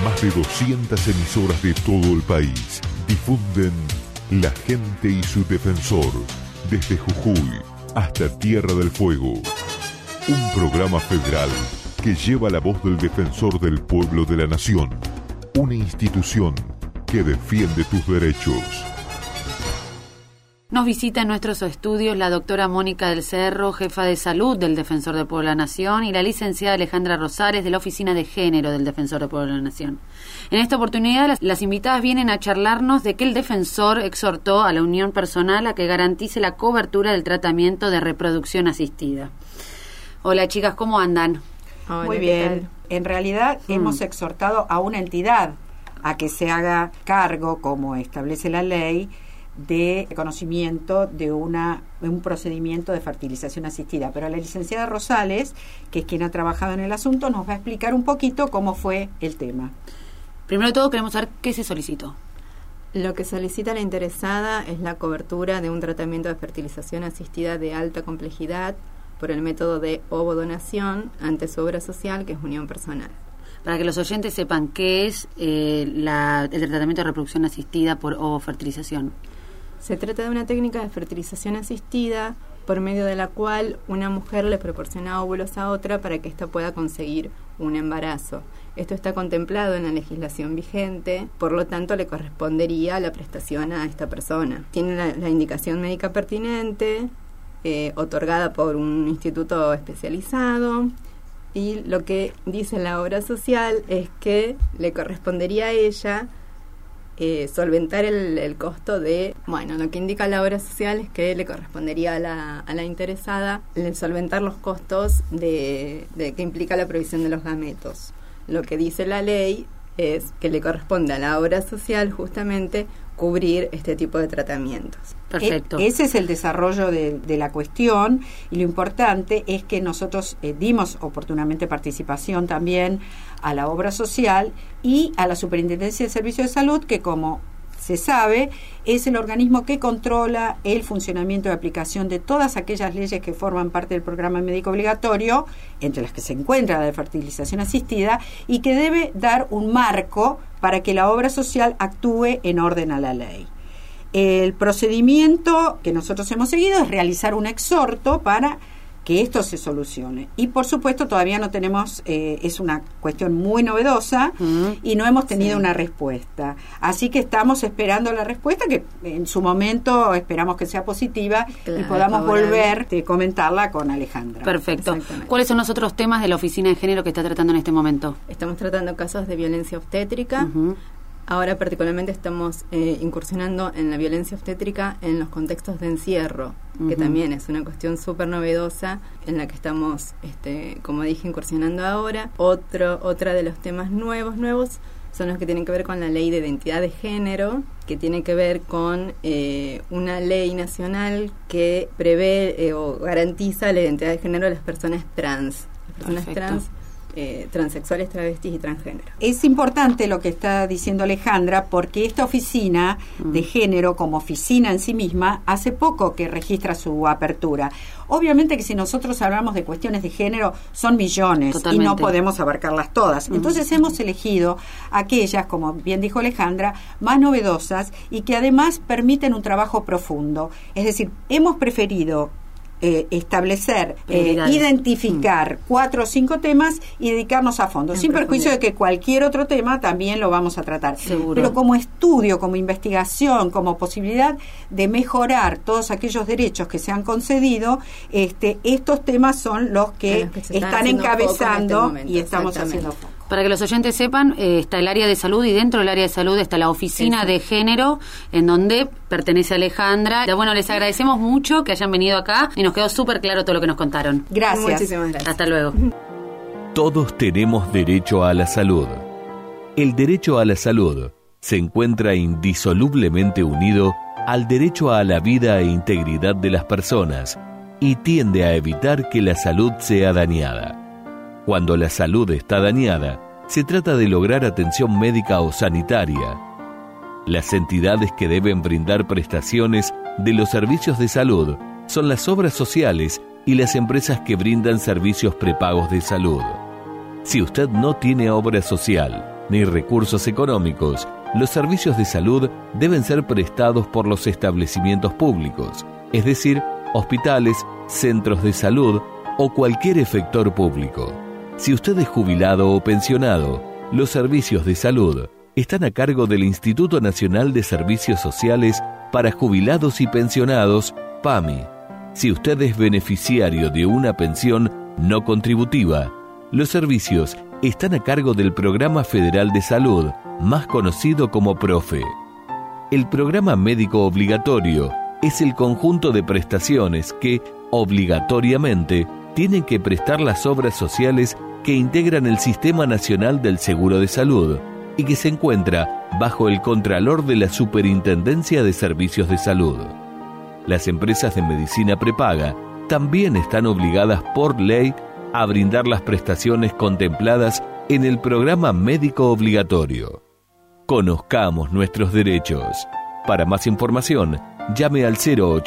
Más de 200 emisoras de todo el país difunden La Gente y su Defensor, desde Jujuy hasta Tierra del Fuego. Un programa federal que lleva la voz del defensor del pueblo de la nación. Una institución que defiende tus derechos. Nos visita en nuestros estudios la doctora Mónica del Cerro, jefa de salud del Defensor del Pueblo de la Nación, y la licenciada Alejandra Rosales, de la Oficina de Género del Defensor del Pueblo de la Nación. En esta oportunidad, las invitadas vienen a charlarnos de que el defensor exhortó a la unión personal a que garantice la cobertura del tratamiento de reproducción asistida. Hola chicas, ¿cómo andan? Hola, muy bien. En realidad hemos exhortado a una entidad a que se haga cargo, como establece la ley, de conocimiento de un procedimiento de fertilización asistida. Pero la licenciada Rosales, que es quien ha trabajado en el asunto, nos va a explicar un poquito cómo fue el tema. Primero de todo queremos saber qué se solicitó. Lo que solicita la interesada es la cobertura de un tratamiento de fertilización asistida de alta complejidad por el método de ovodonación ante su obra social, que es unión personal. Para que los oyentes sepan qué es el tratamiento de reproducción asistida por ovofertilización. Se trata de una técnica de fertilización asistida por medio de la cual una mujer le proporciona óvulos a otra para que ésta pueda conseguir un embarazo. Esto está contemplado en la legislación vigente, por lo tanto le correspondería la prestación a esta persona. Tiene la indicación médica pertinente, otorgada por un instituto especializado, y lo que dice la obra social es que le correspondería a ella solventar el costo de, lo que indica la obra social es que le correspondería a la interesada el solventar los costos de que implica la provisión de los gametos. Lo que dice la ley es que le corresponde a la obra social justamente cubrir este tipo de tratamientos. Perfecto. Ese es el desarrollo de la cuestión, y lo importante es que nosotros dimos oportunamente participación también a la obra social y a la Superintendencia de Servicios de Salud, que, como se sabe, es el organismo que controla el funcionamiento y aplicación de todas aquellas leyes que forman parte del programa médico obligatorio, entre las que se encuentra la de fertilización asistida, y que debe dar un marco para que la obra social actúe en orden a la ley. El procedimiento que nosotros hemos seguido es realizar un exhorto para que esto se solucione. Y por supuesto todavía no tenemos, es una cuestión muy novedosa y no hemos tenido una respuesta. Así que estamos esperando la respuesta, que en su momento esperamos que sea positiva, y podamos volver a comentarla con Alejandra. Perfecto. ¿Cuáles son los otros temas de la Oficina de Género que está tratando en este momento? Estamos tratando casos de violencia obstétrica. Ahora particularmente estamos incursionando en la violencia obstétrica en los contextos de encierro, que también es una cuestión súper novedosa en la que estamos, como dije, incursionando ahora. Otra de los temas nuevos son los que tienen que ver con la ley de identidad de género, que tiene que ver con una ley nacional que prevé o garantiza la identidad de género de las personas trans. Las personas trans, transexuales, travestis y transgénero. Es importante lo que está diciendo Alejandra, porque esta oficina de género, como oficina en sí misma, hace poco que registra su apertura. Obviamente que si nosotros hablamos de cuestiones de género, son millones. Totalmente. Y no podemos abarcarlas todas. Entonces hemos elegido aquellas, como bien dijo Alejandra, más novedosas y que además permiten un trabajo profundo. Es decir, hemos preferido establecer, identificar 4 o 5 temas y dedicarnos a fondo, sin perjuicio de que cualquier otro tema también lo vamos a tratar. Seguro. Pero como estudio, como investigación, como posibilidad de mejorar todos aquellos derechos que se han concedido, estos temas son los que están encabezando y estamos haciendo foco. Para que los oyentes sepan, está el área de salud, y dentro del área de salud está la Oficina de Género, en donde pertenece Alejandra. Bueno, les agradecemos mucho que hayan venido acá y nos quedó súper claro todo lo que nos contaron. Gracias. Muchísimas gracias. Hasta luego. Todos tenemos derecho a la salud. El derecho a la salud se encuentra indisolublemente unido al derecho a la vida e integridad de las personas y tiende a evitar que la salud sea dañada. Cuando la salud está dañada, se trata de lograr atención médica o sanitaria. Las entidades que deben brindar prestaciones de los servicios de salud son las obras sociales y las empresas que brindan servicios prepagos de salud. Si usted no tiene obra social ni recursos económicos, los servicios de salud deben ser prestados por los establecimientos públicos, es decir, hospitales, centros de salud o cualquier efector público. Si usted es jubilado o pensionado, los servicios de salud están a cargo del Instituto Nacional de Servicios Sociales para Jubilados y Pensionados, PAMI. Si usted es beneficiario de una pensión no contributiva, los servicios están a cargo del Programa Federal de Salud, más conocido como PROFE. El programa médico obligatorio es el conjunto de prestaciones que, obligatoriamente, tienen que prestar las obras sociales que integran el Sistema Nacional del Seguro de Salud y que se encuentra bajo el Contralor de la Superintendencia de Servicios de Salud. Las empresas de medicina prepaga también están obligadas por ley a brindar las prestaciones contempladas en el programa médico obligatorio. Conozcamos nuestros derechos. Para más información, llame al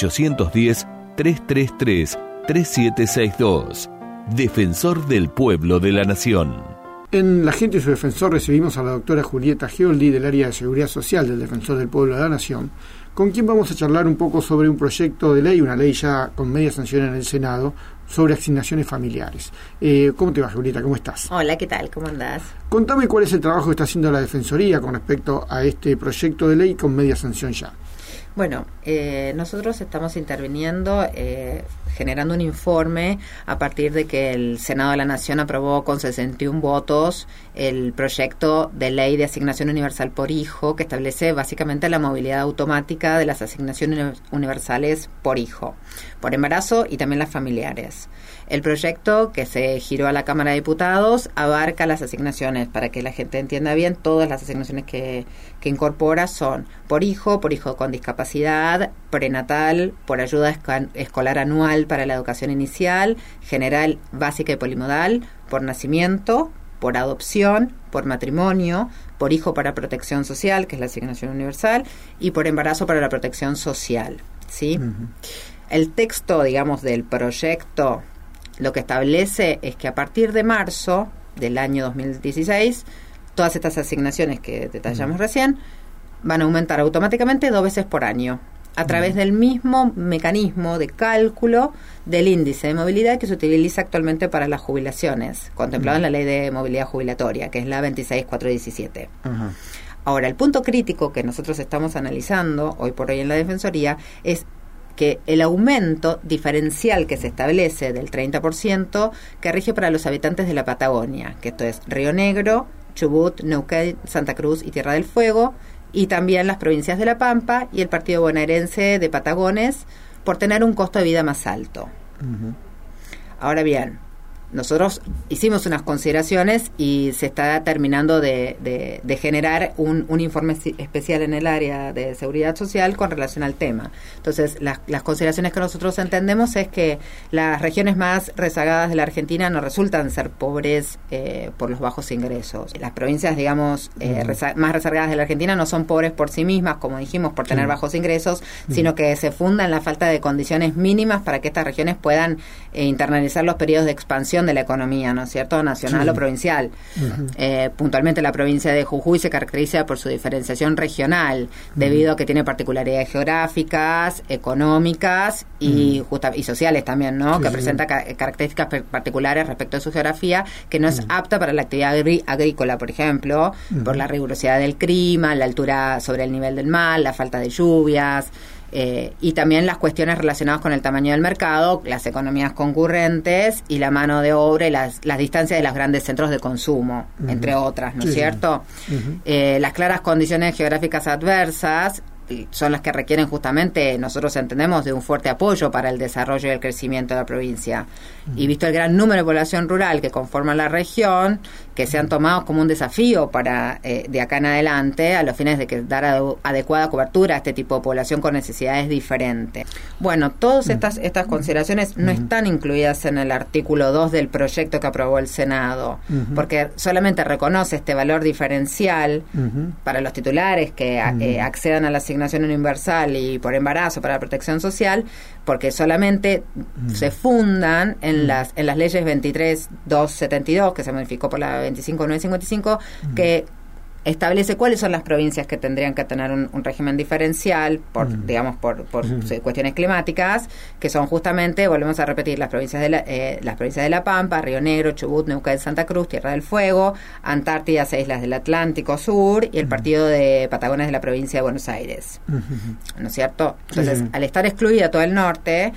0810-333-3762. Defensor del Pueblo de la Nación. En La Gente y su Defensor recibimos a la doctora Julieta Geoldi del área de Seguridad Social del Defensor del Pueblo de la Nación, con quien vamos a charlar un poco sobre un proyecto de ley, una ley ya con media sanción en el Senado, sobre asignaciones familiares. ¿Cómo te va, Julieta? ¿Cómo estás? Hola, ¿qué tal? ¿Cómo andás? Contame cuál es el trabajo que está haciendo la Defensoría con respecto a este proyecto de ley con media sanción ya. Bueno, nosotros estamos interviniendo, generando un informe a partir de que el Senado de la Nación aprobó con 61 votos el proyecto de ley de asignación universal por hijo, que establece básicamente la movilidad automática de las asignaciones universales por hijo, por embarazo y también las familiares. El proyecto que se giró a la Cámara de Diputados abarca las asignaciones, para que la gente entienda bien, todas las asignaciones que incorpora son por hijo con discapacidad, prenatal, por ayuda escolar anual para la educación inicial, general, básica y polimodal, por nacimiento, por adopción, por matrimonio, por hijo para protección social, que es la asignación universal, y por embarazo para la protección social, ¿sí? Uh-huh. El texto, digamos, del proyecto lo que establece es que a partir de marzo del año 2016, todas estas asignaciones que detallamos recién van a aumentar automáticamente 2 veces por año, a través del mismo mecanismo de cálculo del índice de movilidad que se utiliza actualmente para las jubilaciones, contemplado en la Ley de Movilidad Jubilatoria, que es la 26417. Uh-huh. Ahora, el punto crítico que nosotros estamos analizando hoy por hoy en la Defensoría es que el aumento diferencial que se establece del 30% que rige para los habitantes de la Patagonia, que esto es Río Negro, Chubut, Neuquén, Santa Cruz y Tierra del Fuego, y también las provincias de La Pampa y el partido bonaerense de Patagones, por tener un costo de vida más alto. Uh-huh. Ahora bien, nosotros hicimos unas consideraciones y se está terminando de generar un informe especial en el área de seguridad social con relación al tema. Entonces, las consideraciones que nosotros entendemos es que las regiones más rezagadas de la Argentina no resultan ser pobres por los bajos ingresos. Las provincias, digamos, más rezagadas de la Argentina no son pobres por sí mismas, como dijimos, por tener bajos ingresos, sino que se fundan en la falta de condiciones mínimas para que estas regiones puedan internalizar los periodos de expansión de la economía, ¿no es cierto?, nacional o provincial. Uh-huh. Puntualmente la provincia de Jujuy se caracteriza por su diferenciación regional, debido a que tiene particularidades geográficas, económicas y sociales también, ¿no?, que presenta características particulares respecto a su geografía, que no es apta para la actividad agrícola, por ejemplo, por la rigurosidad del clima, la altura sobre el nivel del mar, la falta de lluvias, y también las cuestiones relacionadas con el tamaño del mercado, las economías concurrentes y la mano de obra y las distancias de los grandes centros de consumo, entre otras, ¿no es cierto? Las claras condiciones geográficas adversas son las que requieren justamente, nosotros entendemos, de un fuerte apoyo para el desarrollo y el crecimiento de la provincia. Y visto el gran número de población rural que conforma la región, que se han tomado como un desafío para de acá en adelante, a los fines de dar adecuada cobertura a este tipo de población con necesidades diferentes. Bueno, todas estas consideraciones no están incluidas en el artículo 2 del proyecto que aprobó el Senado, porque solamente reconoce este valor diferencial para los titulares que accedan a la asignación universal y por embarazo para la protección social, porque solamente se fundan en las leyes 23.272, que se modificó por la 25.955, que establece cuáles son las provincias que tendrían que tener un régimen diferencial por cuestiones climáticas, que son justamente, volvemos a repetir, las provincias de La Pampa, Río Negro, Chubut, Neuquén, Santa Cruz, Tierra del Fuego, Antártida, 6 islas del Atlántico Sur y el partido de Patagones de la provincia de Buenos Aires. ¿No es cierto? Entonces, al estar excluida todo el norte,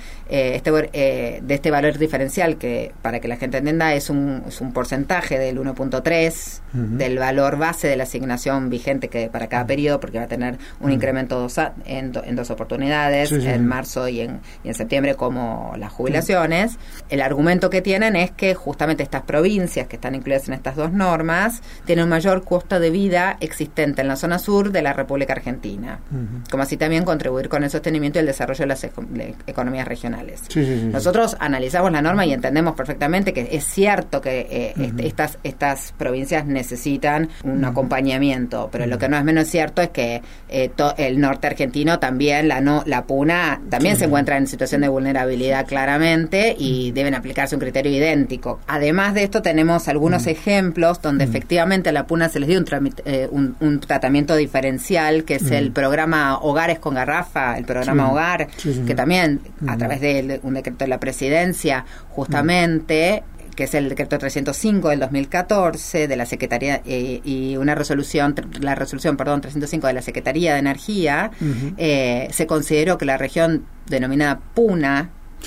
de este valor diferencial, que para que la gente entienda es un porcentaje del 1.3 del valor base de la asignación vigente que para cada periodo, porque va a tener un incremento en dos oportunidades, en marzo y en septiembre, como las jubilaciones. El argumento que tienen es que justamente estas provincias que están incluidas en estas dos normas tienen un mayor costo de vida existente en la zona sur de la República Argentina, como así también contribuir con el sostenimiento y el desarrollo de las economías regionales. Nosotros analizamos la norma y entendemos perfectamente que es cierto que estas provincias necesitan un acompañamiento, pero lo que no es menos cierto es que el norte argentino también, la Puna también se encuentra en situación de vulnerabilidad claramente y deben aplicarse un criterio idéntico. Además de esto, tenemos algunos ejemplos donde efectivamente a la Puna se les dio un tratamiento diferencial, que es el programa Hogares con Garrafa, el programa Hogar, que también a través de un decreto de la presidencia, justamente, que es el decreto 305 del 2014 de la Secretaría y la resolución 305 de la Secretaría de Energía, se consideró que la región denominada Puna,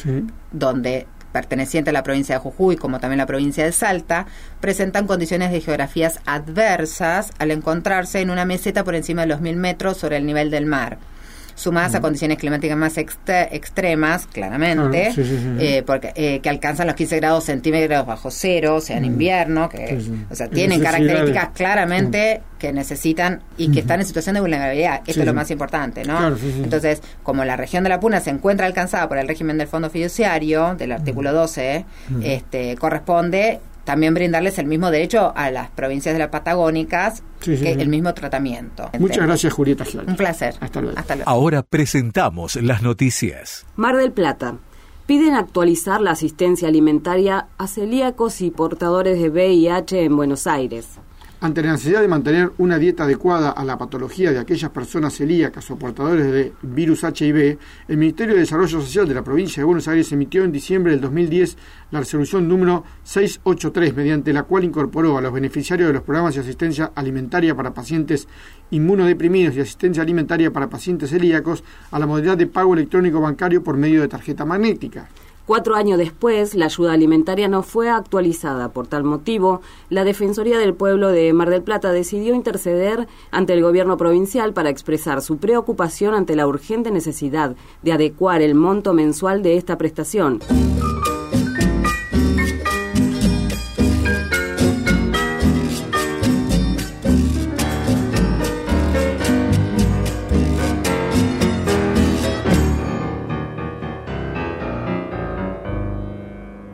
donde perteneciente a la provincia de Jujuy, como también la provincia de Salta, presentan condiciones de geografías adversas al encontrarse en una meseta por encima de los 1.000 metros sobre el nivel del mar, sumadas a condiciones climáticas más extremas, claramente, porque que alcanzan los 15 grados centímetros bajo cero, o sea, en invierno, o sea, tienen características claramente que necesitan y que están en situación de vulnerabilidad. Esto es lo más importante, ¿no? Entonces, como la región de la Puna se encuentra alcanzada por el régimen del Fondo Fiduciario, del artículo 12, corresponde también brindarles el mismo derecho a las provincias de las patagónicas, el mismo tratamiento. Muchas gracias, Julieta Gioli. Un placer. Hasta luego. Ahora presentamos las noticias. Mar del Plata. Piden actualizar la asistencia alimentaria a celíacos y portadores de VIH en Buenos Aires. Ante la necesidad de mantener una dieta adecuada a la patología de aquellas personas celíacas o portadores de virus HIV, el Ministerio de Desarrollo Social de la provincia de Buenos Aires emitió en diciembre del 2010 la resolución número 683, mediante la cual incorporó a los beneficiarios de los programas de asistencia alimentaria para pacientes inmunodeprimidos y asistencia alimentaria para pacientes celíacos a la modalidad de pago electrónico bancario por medio de tarjeta magnética. 4 años después, la ayuda alimentaria no fue actualizada. Por tal motivo, la Defensoría del Pueblo de Mar del Plata decidió interceder ante el gobierno provincial para expresar su preocupación ante la urgente necesidad de adecuar el monto mensual de esta prestación.